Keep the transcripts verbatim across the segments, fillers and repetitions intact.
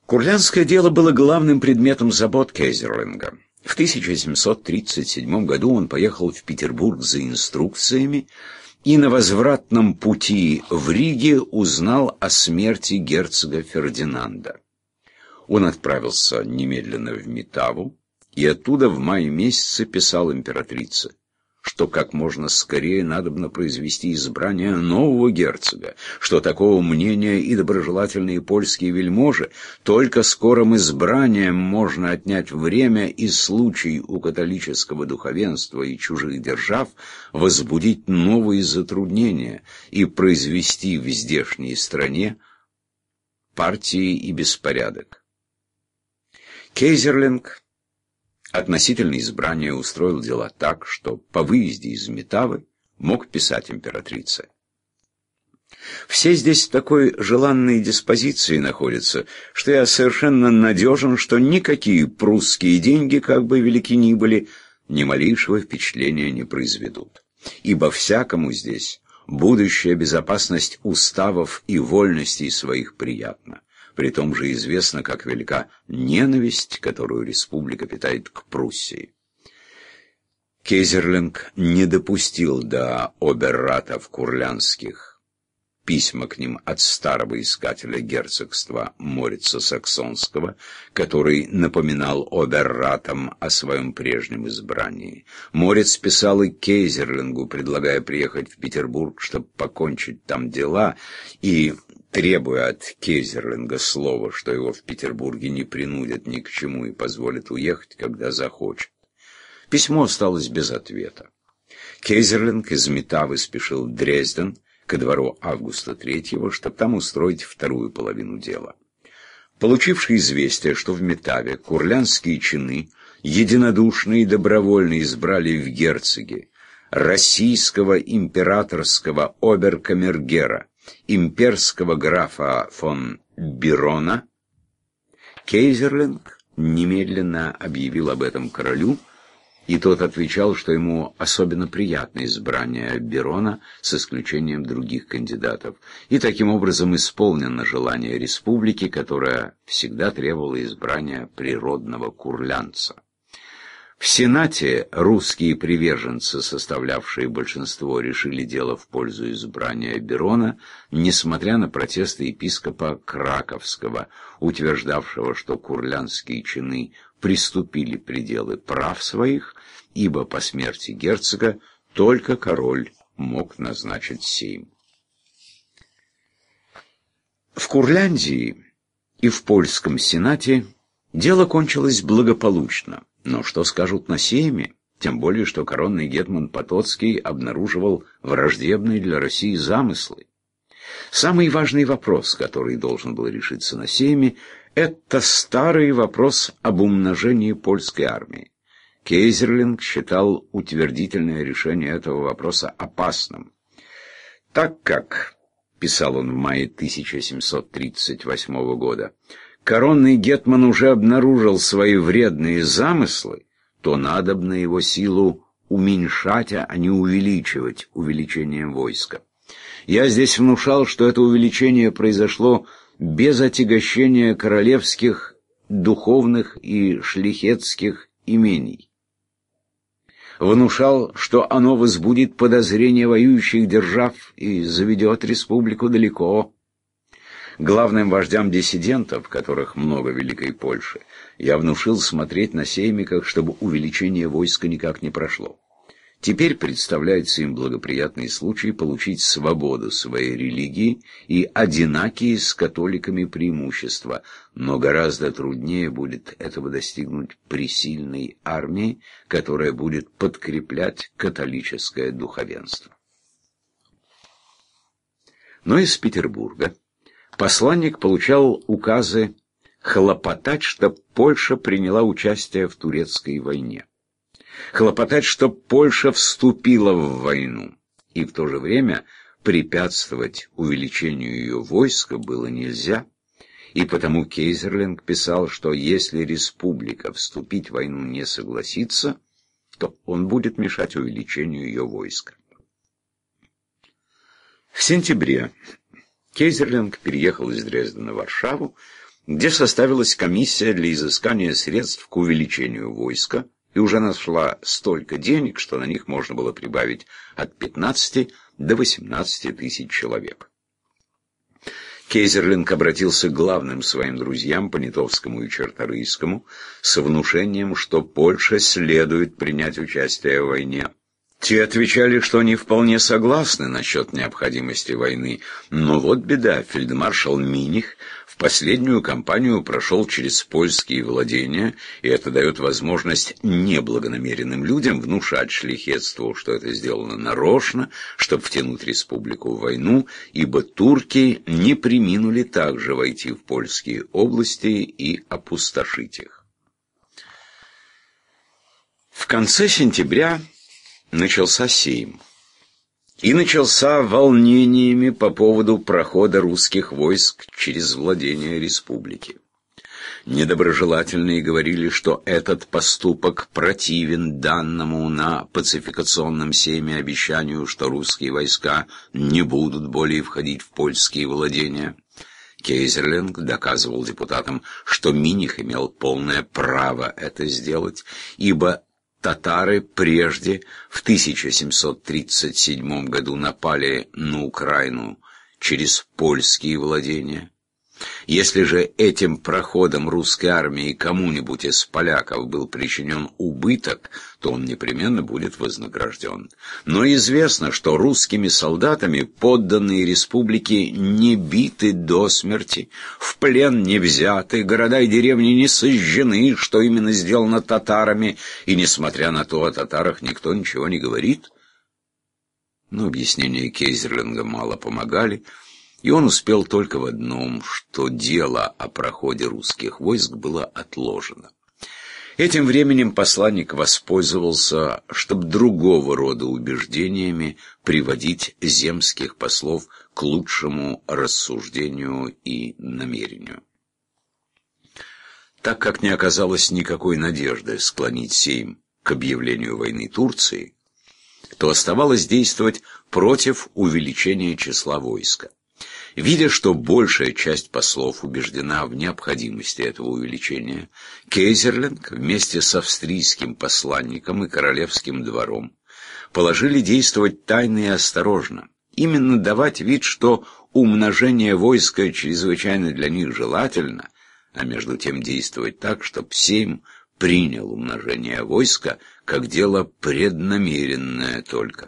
Курляндское дело было главным предметом забот Кейзерлинга. В тысяча семьсот тридцать седьмом году он поехал в Петербург за инструкциями и на возвратном пути в Риге узнал о смерти герцога Фердинанда. Он отправился немедленно в Метаву и оттуда в мае месяце писал императрице, что как можно скорее надобно произвести избрание нового герцога, что такого мнения и доброжелательные польские вельможи, только скорым избранием можно отнять время и случай у католического духовенства и чужих держав возбудить новые затруднения и произвести в здешней стране партии и беспорядок. Кейзерлинг относительно избрания устроил дела так, что по выезде из Метавы мог писать императрице: «Все здесь в такой желанной диспозиции находятся, что я совершенно надежен, что никакие прусские деньги, как бы велики ни были, ни малейшего впечатления не произведут. Ибо всякому здесь будущая безопасность уставов и вольностей своих приятна. При том же известно, как велика ненависть, которую республика питает к Пруссии». Кейзерлинг не допустил до оберратов курлянских письма к ним от старого искателя герцогства Морица Саксонского, который напоминал оберратам о своем прежнем избрании. Морец писал и Кейзерлингу, предлагая приехать в Петербург, чтобы покончить там дела, и требуя от Кейзерлинга слова, что его в Петербурге не принудят ни к чему и позволят уехать, когда захочет. Письмо осталось без ответа. Кейзерлинг из Метавы спешил в Дрезден, ко двору Августа третьего, чтобы там устроить вторую половину дела. Получивший известие, что в Метаве курлянские чины единодушно и добровольно избрали в герцоги российского императорского оберкамергера, имперского графа фон Бирона, Кейзерлинг немедленно объявил об этом королю, и тот отвечал, что ему особенно приятно избрание Бирона с исключением других кандидатов, и таким образом исполнено желание республики, которая всегда требовала избрания природного курлянца. В Сенате русские приверженцы, составлявшие большинство, решили дело в пользу избрания Бирона, несмотря на протесты епископа Краковского, утверждавшего, что курлянские чины приступили пределы прав своих, ибо по смерти герцога только король мог назначить сейм. В Курляндии и в польском сенате дело кончилось благополучно. Но что скажут на сейме? Тем более, что коронный гетман Потоцкий обнаруживал враждебные для России замыслы. Самый важный вопрос, который должен был решиться на сейме, это старый вопрос об умножении польской армии. Кейзерлинг считал утвердительное решение этого вопроса опасным, так как, писал он в мае тысяча семьсот тридцать восьмого года, коронный гетман уже обнаружил свои вредные замыслы, то надобно его силу уменьшать, а не увеличивать увеличением войска. Я здесь внушал, что это увеличение произошло без отягощения королевских, духовных и шляхетских имений. Внушал, что оно возбудит подозрения воюющих держав и заведет республику далеко. Главным вождям диссидентов, которых много в Великой Польше, я внушил смотреть на сейме, как чтобы увеличение войска никак не прошло. Теперь представляется им благоприятный случай получить свободу своей религии и одинакие с католиками преимущества, но гораздо труднее будет этого достигнуть при сильной армии, которая будет подкреплять католическое духовенство. Но из Петербурга посланник получал указы хлопотать, чтобы Польша приняла участие в турецкой войне. Хлопотать, чтобы Польша вступила в войну, и в то же время препятствовать увеличению ее войска было нельзя, и потому Кейзерлинг писал, что если республика вступить в войну не согласится, то он будет мешать увеличению ее войска. В сентябре Кейзерлинг переехал из Дрездена в Варшаву где составилась комиссия для изыскания средств к увеличению войска, и уже нашла столько денег, что на них можно было прибавить от пятнадцати до восемнадцати тысяч человек. Кейзерлинг обратился к главным своим друзьям, Понятовскому и Черторийскому, с внушением, что Польша следует принять участие в войне. Те отвечали, что они вполне согласны насчет необходимости войны, но вот беда, фельдмаршал Миних в последнюю кампанию прошел через польские владения, и это дает возможность неблагонамеренным людям внушать шляхетству, что это сделано нарочно, чтобы втянуть республику в войну, ибо турки не преминули также войти в польские области и опустошить их. В конце сентября начался сейм. И начался волнениями по поводу прохода русских войск через владения республики. Недоброжелательные говорили, что этот поступок противен данному на пацификационном сейме обещанию, что русские войска не будут более входить в польские владения. Кейзерлинг доказывал депутатам, что Миних имел полное право это сделать, ибо татары прежде, в тысяча семьсот тридцать седьмом году, напали на Украину через польские владения. Если же этим проходом русской армии кому-нибудь из поляков был причинен убыток, то он непременно будет вознагражден. Но известно, что русскими солдатами подданные республики не биты до смерти, в плен не взяты, города и деревни не сожжены, что именно сделано татарами, и, несмотря на то, о татарах никто ничего не говорит. Но объяснения Кейзерлинга мало помогали. И он успел только в одном, что дело о проходе русских войск было отложено. Этим временем посланник воспользовался, чтобы другого рода убеждениями приводить земских послов к лучшему рассуждению и намерению. Так как не оказалось никакой надежды склонить сейм к объявлению войны Турции, то оставалось действовать против увеличения числа войска. Видя, что большая часть послов убеждена в необходимости этого увеличения, Кейзерлинг вместе с австрийским посланником и королевским двором положили действовать тайно и осторожно, именно давать вид, что умножение войска чрезвычайно для них желательно, а между тем действовать так, чтобы Сейм принял умножение войска как дело преднамеренное только.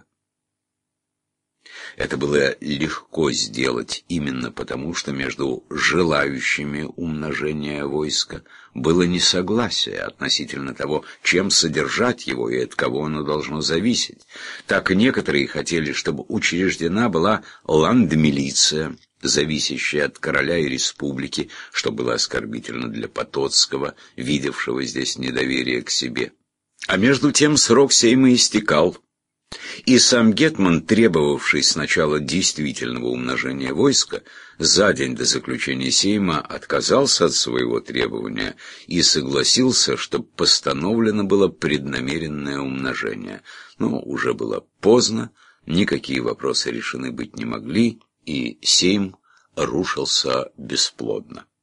Это было легко сделать именно потому, что между желающими умножения войска было несогласие относительно того, чем содержать его и от кого оно должно зависеть. Так некоторые хотели, чтобы учреждена была ландмилиция, зависящая от короля и республики, что было оскорбительно для Потоцкого, видевшего здесь недоверие к себе. А между тем срок сейма истекал. И сам гетман, требовавший сначала действительного умножения войска, за день до заключения сейма отказался от своего требования и согласился, чтобы постановлено было преднамеренное умножение. Но уже было поздно, никакие вопросы решены быть не могли, и сейм рушился бесплодно.